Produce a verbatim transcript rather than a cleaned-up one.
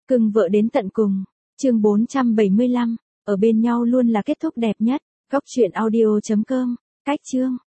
Cưng vợ đến tận cùng. Chương bốn trăm bảy mươi lăm, ở bên nhau luôn là kết thúc đẹp nhất. Góc truyện audio chấm com. Cách chương.